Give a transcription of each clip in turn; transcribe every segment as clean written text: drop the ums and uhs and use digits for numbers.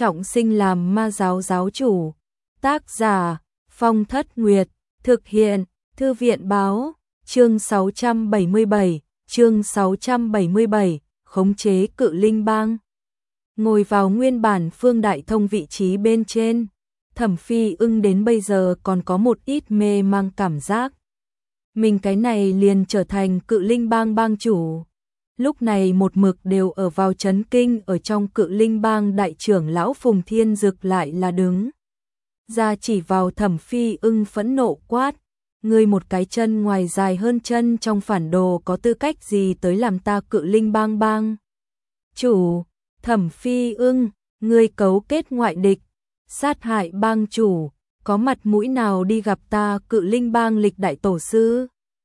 trọng sinh làm ma giáo giáo chủ. Tác giả Phong Thất Nguyệt, thực hiện Thư viện báo, chương 677, khống chế Cự Linh Bang. Ngồi vào nguyên bản Phương Đại Thông vị trí bên trên, Thẩm Phi Ưng đến bây giờ còn có một ít mê mang cảm giác. Mình cái này liền trở thành Cự Linh Bang bang chủ. Lúc này một mực đều ở vào chấn kinh ở trong Cự Linh Bang đại trưởng lão Phùng Thiên Dực lại là đứng ra chỉ vào Thẩm Phi Ưng phẫn nộ quát. Ngươi một cái chân ngoài dài hơn chân trong phản đồ có tư cách gì tới làm ta Cự Linh Bang bang chủ? Thẩm Phi Ưng, ngươi cấu kết ngoại địch, sát hại bang chủ, có mặt mũi nào đi gặp ta Cự Linh Bang lịch đại tổ sư?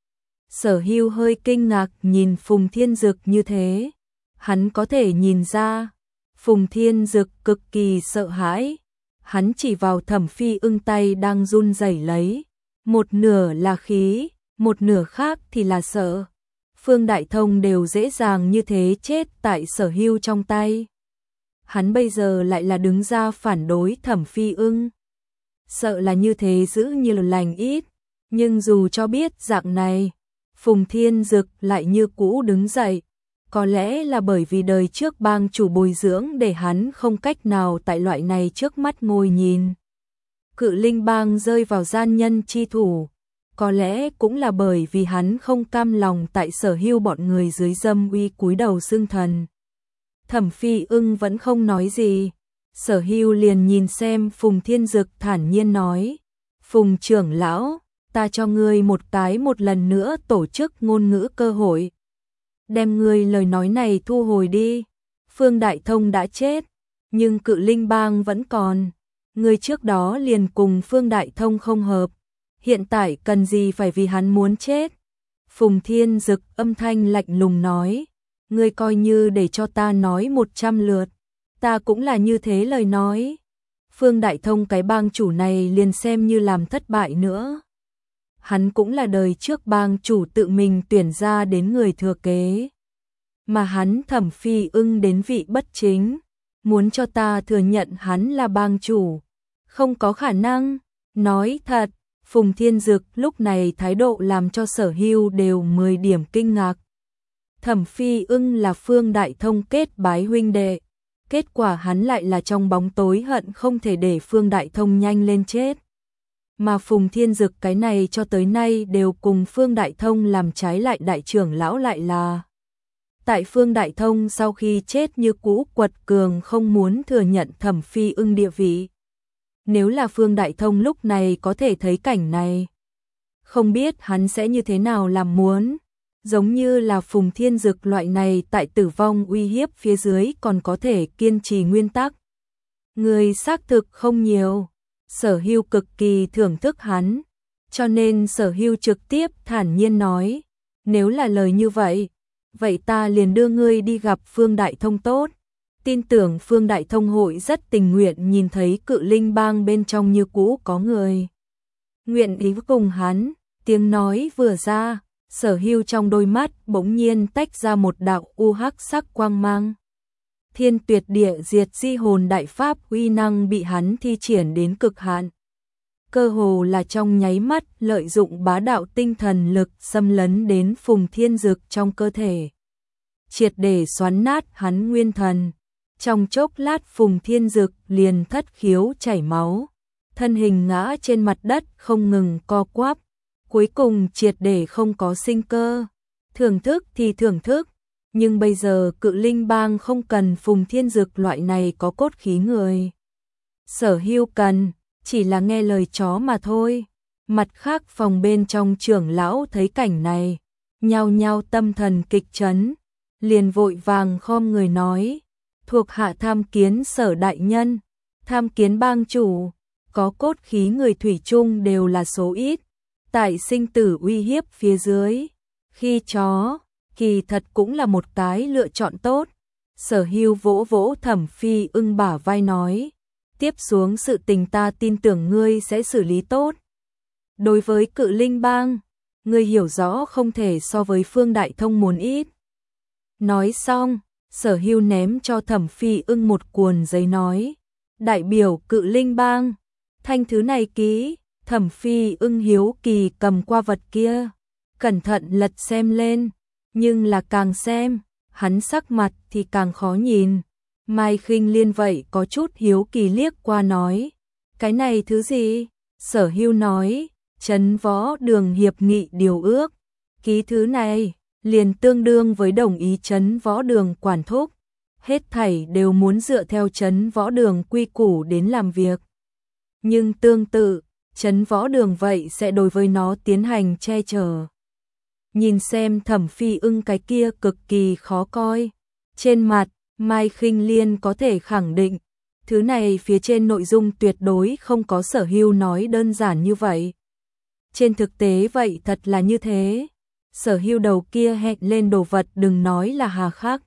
Sở Hưu hơi kinh ngạc nhìn Phùng Thiên Dực như thế, hắn có thể nhìn ra, Phùng Thiên Dực cực kỳ sợ hãi, hắn chỉ vào Thẩm Phi Ưng tay đang run rẩy lấy, một nửa là khí, một nửa khác thì là sợ. Phương Đại Thông đều dễ dàng như thế chết tại Sở Hưu trong tay. Hắn bây giờ lại là đứng ra phản đối Thẩm Phi Ưng. Sợ là như thế giữ như lành ít, nhưng dù cho biết dạng này, Phùng Thiên Dực lại như cũ đứng dậy. Có lẽ là bởi vì đời trước bang chủ bồi dưỡng để hắn không cách nào tại loại này trước mắt ngồi nhìn Cự Linh Bang rơi vào gian nhân chi thủ. Có lẽ cũng là bởi vì hắn không cam lòng tại Sở Hưu bọn người dưới dâm uy cúi đầu xưng thần. Thẩm Phi Ưng vẫn không nói gì. Sở Hưu liền nhìn xem Phùng Thiên Dực thản nhiên nói. Phùng trưởng lão, ta cho ngươi một lần nữa tổ chức ngôn ngữ cơ hội. Đem ngươi lời nói này thu hồi đi. Phương Đại Thông đã chết, nhưng Cự Linh Bang vẫn còn. Ngươi trước đó liền cùng Phương Đại Thông không hợp. Hiện tại cần gì phải vì hắn muốn chết? Phùng Thiên Dực âm thanh lạnh lùng nói. Ngươi coi như để cho ta nói 100 lượt. Ta cũng là như thế lời nói. Phương Đại Thông cái bang chủ này liền xem như làm thất bại nữa. Hắn cũng là đời trước bang chủ tự mình tuyển ra đến người thừa kế. Mà hắn Thẩm Phi Ưng đến vị bất chính. Muốn cho ta thừa nhận hắn là bang chủ. Không có khả năng. Nói thật, Phùng Thiên Dực lúc này thái độ làm cho Sở Hưu đều 10 điểm kinh ngạc. Thẩm Phi Ưng là Phương Đại Thông kết bái huynh đệ. Kết quả hắn lại là trong bóng tối hận không thể để Phương Đại Thông nhanh lên chết. Mà Phùng Thiên Dực cái này cho tới nay đều cùng Phương Đại Thông làm trái lại đại trưởng lão lại là. Tại Phương Đại Thông sau khi chết như cũ quật cường không muốn thừa nhận Thẩm Phi Ưng địa vị. Nếu là Phương Đại Thông lúc này có thể thấy cảnh này, không biết hắn sẽ như thế nào làm muốn. Giống như là Phùng Thiên Dực loại này tại tử vong uy hiếp phía dưới còn có thể kiên trì nguyên tắc. Người xác thực không nhiều. Sở Hưu cực kỳ thưởng thức hắn, cho nên Sở Hưu trực tiếp thản nhiên nói, nếu là lời như vậy, vậy ta liền đưa ngươi đi gặp Phương Đại Thông tốt. Tin tưởng Phương Đại Thông hội rất tình nguyện nhìn thấy Cự Linh Bang bên trong như cũ có người nguyện ý cùng hắn. Tiếng nói vừa ra, Sở Hưu trong đôi mắt bỗng nhiên tách ra một đạo u hắc sắc quang mang. Thiên Tuyệt Địa Diệt Di Hồn đại pháp uy năng bị hắn thi triển đến cực hạn. Cơ hồ là trong nháy mắt lợi dụng bá đạo tinh thần lực xâm lấn đến Phùng Thiên Dực trong cơ thể. Triệt để xoắn nát hắn nguyên thần. Trong chốc lát Phùng Thiên Dực liền thất khiếu chảy máu. Thân hình ngã trên mặt đất không ngừng co quắp. Cuối cùng triệt để không có sinh cơ. Thưởng thức thì thưởng thức. Nhưng bây giờ Cự Linh Bang không cần Phùng Thiên Dực loại này có cốt khí người. Sở Hưu cần, chỉ là nghe lời chó mà thôi. Mặt khác phòng bên trong trưởng lão thấy cảnh này, nhao nhao tâm thần kịch chấn, liền vội vàng khom người nói, thuộc hạ tham kiến Sở đại nhân, tham kiến bang chủ, có cốt khí người thủy chung đều là số ít, tại sinh tử uy hiếp phía dưới, khi chó kỳ thật cũng là một cái lựa chọn tốt. Sở Hưu vỗ vỗ Thẩm Phi Ưng bả vai nói, tiếp xuống sự tình ta tin tưởng ngươi sẽ xử lý tốt. Đối với Cự Linh Bang, ngươi hiểu rõ không thể so với Phương Đại Thông muốn ít. Nói xong, Sở Hưu ném cho Thẩm Phi Ưng một cuộn giấy nói, đại biểu Cự Linh Bang. Thanh thứ này ký, Thẩm Phi Ưng hiếu kỳ cầm qua vật kia, cẩn thận lật xem lên, nhưng là càng xem, hắn sắc mặt thì càng khó nhìn. Mai Khinh Liên vậy có chút hiếu kỳ liếc qua nói, cái này thứ gì? Sở Hưu nói, Trấn Võ Đường hiệp nghị điều ước, ký thứ này liền tương đương với đồng ý Trấn Võ Đường quản thúc, hết thảy đều muốn dựa theo Trấn Võ Đường quy củ đến làm việc. Nhưng tương tự, Trấn Võ Đường vậy sẽ đối với nó tiến hành che chở. Nhìn xem Thẩm Phi Ưng cái kia cực kỳ khó coi, trên mặt Mai Khinh Liên có thể khẳng định, thứ này phía trên nội dung tuyệt đối không có Sở Hưu nói đơn giản như vậy. Trên thực tế vậy thật là như thế. Sở Hưu đầu kia hẹn lên đồ vật đừng nói là hà khắc,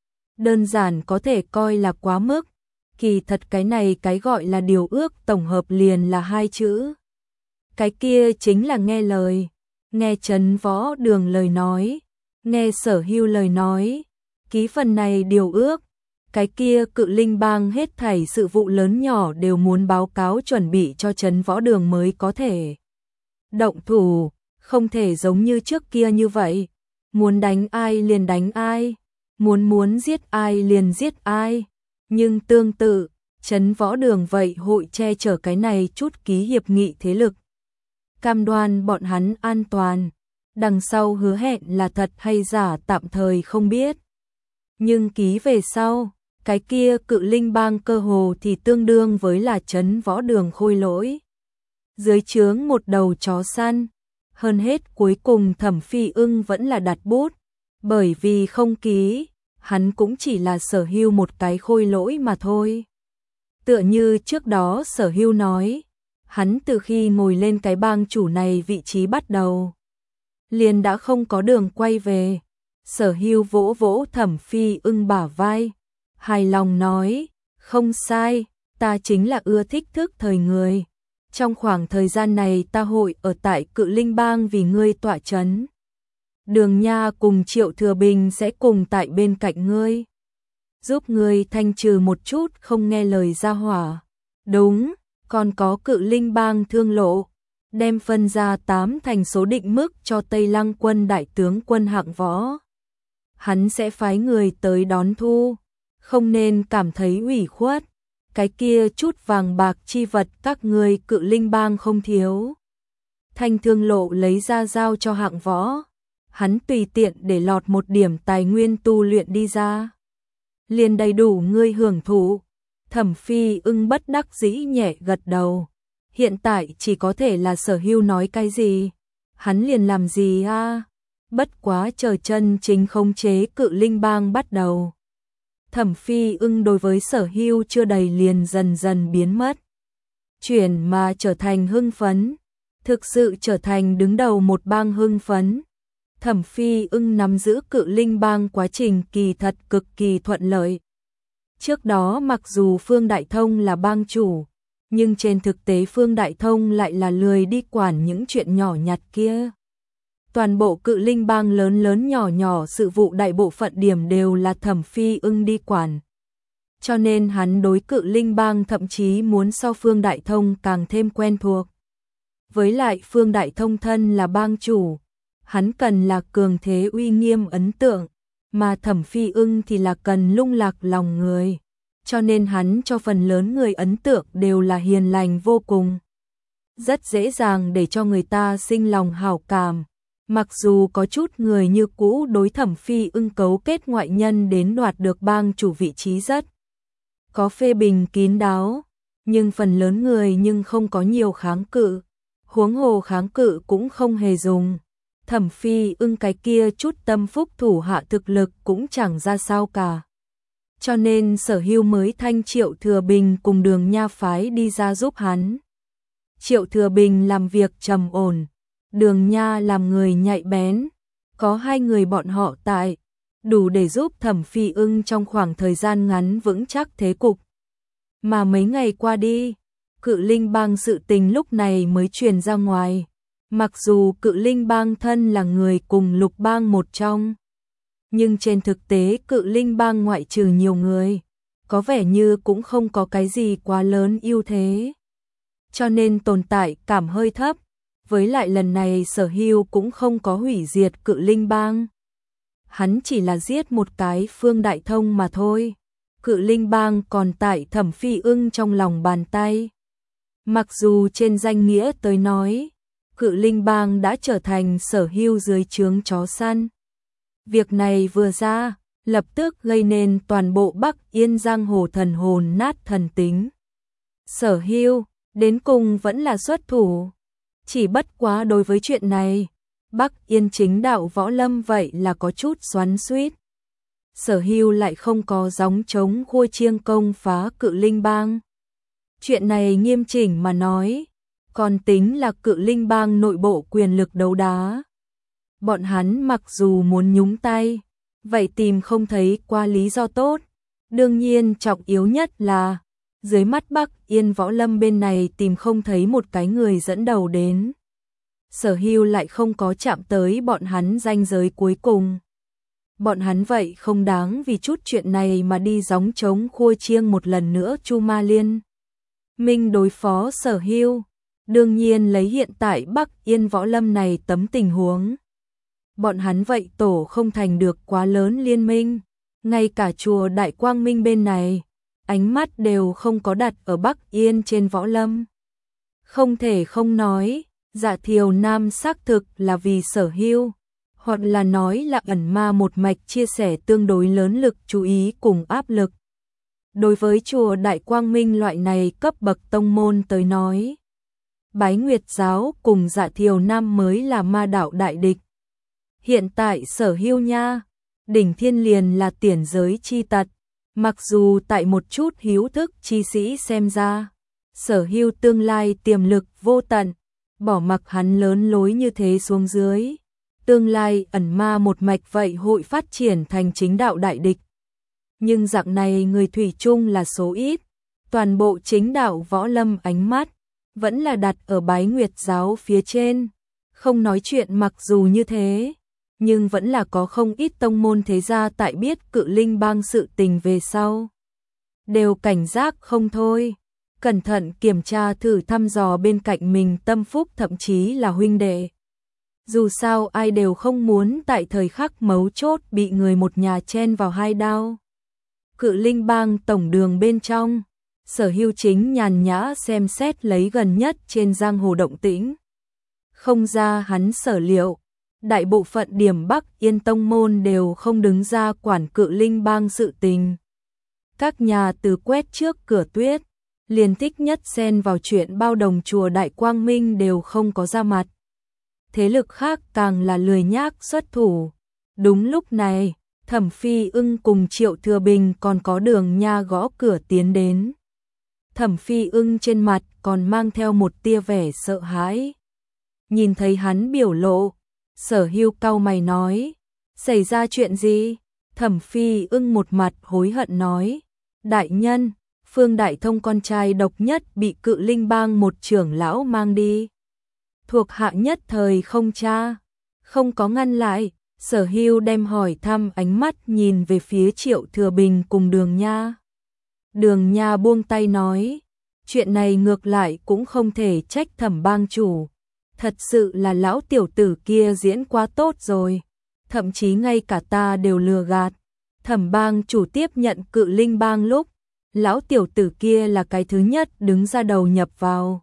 đơn giản có thể coi là quá mức. Kỳ thật cái này cái gọi là điều ước tổng hợp liền là hai chữ. Cái kia chính là nghe lời, nghe Trấn Võ Đường lời nói, nghe Sở Hưu lời nói, ký phần này điều ước. Cái kia Cự Linh Bang hết thảy sự vụ lớn nhỏ đều muốn báo cáo chuẩn bị cho Trấn Võ Đường mới có thể động thủ, không thể giống như trước kia như vậy, muốn đánh ai liền đánh ai, muốn giết ai liền giết ai. Nhưng tương tự, Trấn Võ Đường vậy hội che chở cái này chút ký hiệp nghị thế lực, cam đoan bọn hắn an toàn. Đằng sau hứa hẹn là thật hay giả tạm thời không biết, nhưng ký về sau, cái kia Cự Linh Bang cơ hồ thì tương đương với là Trấn Võ Đường khôi lỗi, dưới trướng một đầu chó săn. Hơn hết cuối cùng Thẩm Phi Ưng vẫn là đặt bút, bởi vì không ký, hắn cũng chỉ là Sở Hưu một cái khôi lỗi mà thôi. Tựa như trước đó Sở Hưu nói, hắn từ khi ngồi lên cái bang chủ này vị trí bắt đầu, liền đã không có đường quay về. Sở Hưu vỗ vỗ Thẩm Phi Ưng bả vai, hài lòng nói, không sai, ta chính là ưa thích thức thời người. Trong khoảng thời gian này ta hội ở tại Cự Linh Bang vì ngươi tọa chấn. Đường Nha cùng Triệu Thừa Bình sẽ cùng tại bên cạnh ngươi, giúp ngươi thanh trừ một chút không nghe lời gia hỏa. Đúng, còn có Cự Linh Bang Thương Lộ, đem phân ra 8 thành số định mức cho Tây Lăng quân đại tướng quân Hạng Võ. Hắn sẽ phái người tới đón thu, không nên cảm thấy ủy khuất. Cái kia chút vàng bạc chi vật các ngươi Cự Linh Bang không thiếu. Thanh Thương Lộ lấy ra giao cho Hạng Võ, hắn tùy tiện để lọt một điểm tài nguyên tu luyện đi ra, liền đầy đủ ngươi hưởng thụ. Thẩm Phi Ưng bất đắc dĩ nhẹ gật đầu, hiện tại chỉ có thể là Sở Hưu nói cái gì, hắn liền làm gì a. Bất quá chờ chân chính khống chế Cự Linh Bang bắt đầu, Thẩm Phi Ưng đối với Sở Hưu chưa đầy liền dần dần biến mất, chuyển mà trở thành hưng phấn, thực sự trở thành đứng đầu một bang hưng phấn. Thẩm Phi Ưng nắm giữ Cự Linh Bang quá trình kỳ thật cực kỳ thuận lợi. Trước đó mặc dù Phương Đại Thông là bang chủ, nhưng trên thực tế Phương Đại Thông lại là lười đi quản những chuyện nhỏ nhặt kia. Toàn bộ Cự Linh Bang lớn lớn nhỏ nhỏ sự vụ đại bộ phận điểm đều là Thẩm Phi Ưng đi quản. Cho nên hắn đối Cự Linh Bang thậm chí muốn so Phương Đại Thông càng thêm quen thuộc. Với lại Phương Đại Thông thân là bang chủ, hắn cần là cường thế uy nghiêm ấn tượng, mà Thẩm Phi Ưng thì là cần lung lạc lòng người. Cho nên hắn cho phần lớn người ấn tượng đều là hiền lành vô cùng, rất dễ dàng để cho người ta sinh lòng hảo cảm. Mặc dù có chút người như cũ đối Thẩm Phi Ưng cấu kết ngoại nhân đến đoạt được bang chủ vị trí rất có phê bình kín đáo, nhưng phần lớn người nhưng không có nhiều kháng cự, huống hồ kháng cự cũng không hề dùng. Thẩm Phi Ưng cái kia chút tâm phúc thủ hạ thực lực cũng chẳng ra sao cả. Cho nên Sở Hưu mới thanh Triệu Thừa Bình cùng Đường Nha phái đi ra giúp hắn. Triệu Thừa Bình làm việc trầm ổn, Đường Nha làm người nhạy bén, có hai người bọn họ tại, đủ để giúp Thẩm Phi Ưng trong khoảng thời gian ngắn vững chắc thế cục. Mà mấy ngày qua đi, Cự Linh Bang sự tình lúc này mới truyền ra ngoài. Mặc dù Cự Linh Bang thân là người cùng Lục Bang một trong, nhưng trên thực tế Cự Linh Bang ngoại trừ nhiều người, có vẻ như cũng không có cái gì quá lớn ưu thế. Cho nên tồn tại cảm hơi thấp, với lại lần này Sở Hưu cũng không có hủy diệt Cự Linh Bang. Hắn chỉ là giết một cái Phương Đại Thông mà thôi. Cự Linh Bang còn tại Thẩm Phi Ưng trong lòng bàn tay. Mặc dù trên danh nghĩa tới nói, Cự Linh Bang đã trở thành Sở Hưu dưới trướng chó săn. Việc này vừa ra, lập tức gây nên toàn bộ Bắc Yên giang hồ thần hồn nát thần tính. Sở Hưu, đến cùng vẫn là xuất thủ. Chỉ bất quá đối với chuyện này, Bắc Yên chính đạo võ lâm vậy là có chút xoắn xuýt. Sở Hưu lại không có gióng trống khua chiêng công phá Cự Linh Bang. Chuyện này nghiêm chỉnh mà nói, còn tính là Cự Linh Bang nội bộ quyền lực đấu đá. Bọn hắn mặc dù muốn nhúng tay, vậy tìm không thấy qua lý do tốt. Đương nhiên trọng yếu nhất là, dưới mắt Bắc Yên võ lâm bên này tìm không thấy một cái người dẫn đầu đến. Sở Hưu lại không có chạm tới bọn hắn ranh giới cuối cùng. Bọn hắn vậy không đáng vì chút chuyện này mà đi gióng trống khua chiêng một lần nữa. Chu Ma Liên Minh đối phó Sở Hưu, đương nhiên lấy hiện tại Bắc Yên võ lâm này tấm tình huống. Bọn hắn vậy tổ không thành được quá lớn liên minh, ngay cả chùa Đại Quang Minh bên này, ánh mắt đều không có đặt ở Bắc Yên trên võ lâm. Không thể không nói, Dạ Thiều Nam xác thực là vì Sở Hưu, hoặc là nói là ẩn ma một mạch chia sẻ tương đối lớn lực chú ý cùng áp lực. Đối với chùa Đại Quang Minh loại này cấp bậc tông môn tới nói, Bái Nguyệt giáo cùng Dạ Thiều Nam mới là ma đạo đại địch. Hiện tại Sở Hưu nha, đỉnh thiên liền là tiền giới chi tật, mặc dù tại một chút hiếu thức chi sĩ xem ra, Sở Hưu tương lai tiềm lực vô tận, bỏ mặc hắn lớn lối như thế xuống dưới, tương lai ẩn ma một mạch vậy hội phát triển thành chính đạo đại địch. Nhưng dạng này người thủy chung là số ít, toàn bộ chính đạo võ lâm ánh mắt vẫn là đặt ở Bái Nguyệt giáo phía trên. Không nói chuyện mặc dù như thế, nhưng vẫn là có không ít tông môn thế gia tại biết Cự Linh Bang sự tình về sau, đều cảnh giác không thôi, cẩn thận kiểm tra thử thăm dò bên cạnh mình tâm phúc thậm chí là huynh đệ. Dù sao ai đều không muốn tại thời khắc mấu chốt bị người một nhà chen vào hai đao. Cự Linh Bang tổng đường bên trong, Sở Hưu chính nhàn nhã xem xét lấy gần nhất trên giang hồ động tĩnh. Không ra hắn sở liệu, đại bộ phận điểm Bắc Yên tông môn đều không đứng ra quản Cự Linh Bang sự tình. Các nhà từ quét trước cửa tuyết, liền thích nhất xen vào chuyện bao đồng chùa Đại Quang Minh đều không có ra mặt. Thế lực khác càng là lười nhác xuất thủ. Đúng lúc này, Thẩm Phi Ưng cùng Triệu Thừa Bình còn có Đường Nha gõ cửa tiến đến. Thẩm Phi Ưng trên mặt còn mang theo một tia vẻ sợ hãi. Nhìn thấy hắn biểu lộ, Sở Hưu cau mày nói, xảy ra chuyện gì? Thẩm Phi Ưng một mặt hối hận nói, đại nhân, Phương Đại Thông con trai độc nhất bị Cự Linh Bang một trưởng lão mang đi. Thuộc hạ nhất thời không tra, không có ngăn lại. Sở Hưu đem hỏi thăm ánh mắt nhìn về phía Triệu Thừa Bình cùng Đường Nha. Đường Nha buông tay nói, chuyện này ngược lại cũng không thể trách Thẩm bang chủ. Thật sự là lão tiểu tử kia diễn quá tốt rồi, thậm chí ngay cả ta đều lừa gạt. Thẩm bang chủ tiếp nhận Cự Linh Bang lúc, lão tiểu tử kia là cái thứ nhất đứng ra đầu nhập vào.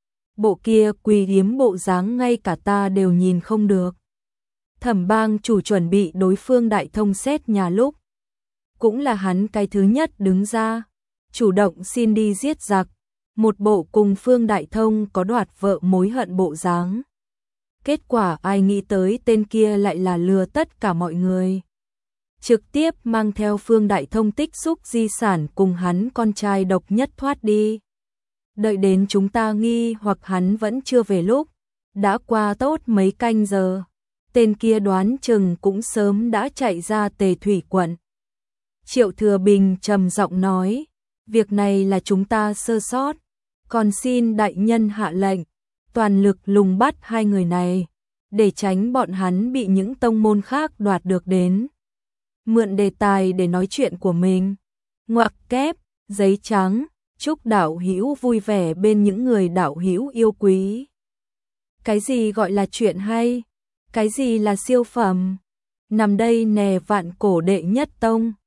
Bộ kia quỳ yếm bộ dáng ngay cả ta đều nhìn không được. Thẩm bang chủ chuẩn bị đối phương Đại Thông xét nhà lúc, cũng là hắn cái thứ nhất đứng ra, chủ động xin đi giết giặc, một bộ cùng Phương Đại Thông có đoạt vợ mối hận bộ dáng. Kết quả ai nghĩ tới tên kia lại là lừa tất cả mọi người. Trực tiếp mang theo Phương Đại Thông tích xúc di sản cùng hắn con trai độc nhất thoát đi. Đợi đến chúng ta nghi hoặc hắn vẫn chưa về lúc, đã qua tốt mấy canh giờ. Tên kia đoán chừng cũng sớm đã chạy ra Tề Thủy quận. Triệu Thừa Bình trầm giọng nói, việc này là chúng ta sơ sót, còn xin đại nhân hạ lệnh, toàn lực lùng bắt hai người này, để tránh bọn hắn bị những tông môn khác đoạt được đến. Mượn đề tài để nói chuyện của mình. Ngoặc kép, giấy trắng, chúc đạo hữu vui vẻ bên những người đạo hữu yêu quý. Cái gì gọi là chuyện hay? Cái gì là siêu phẩm? Nằm đây nè vạn cổ đệ nhất tông.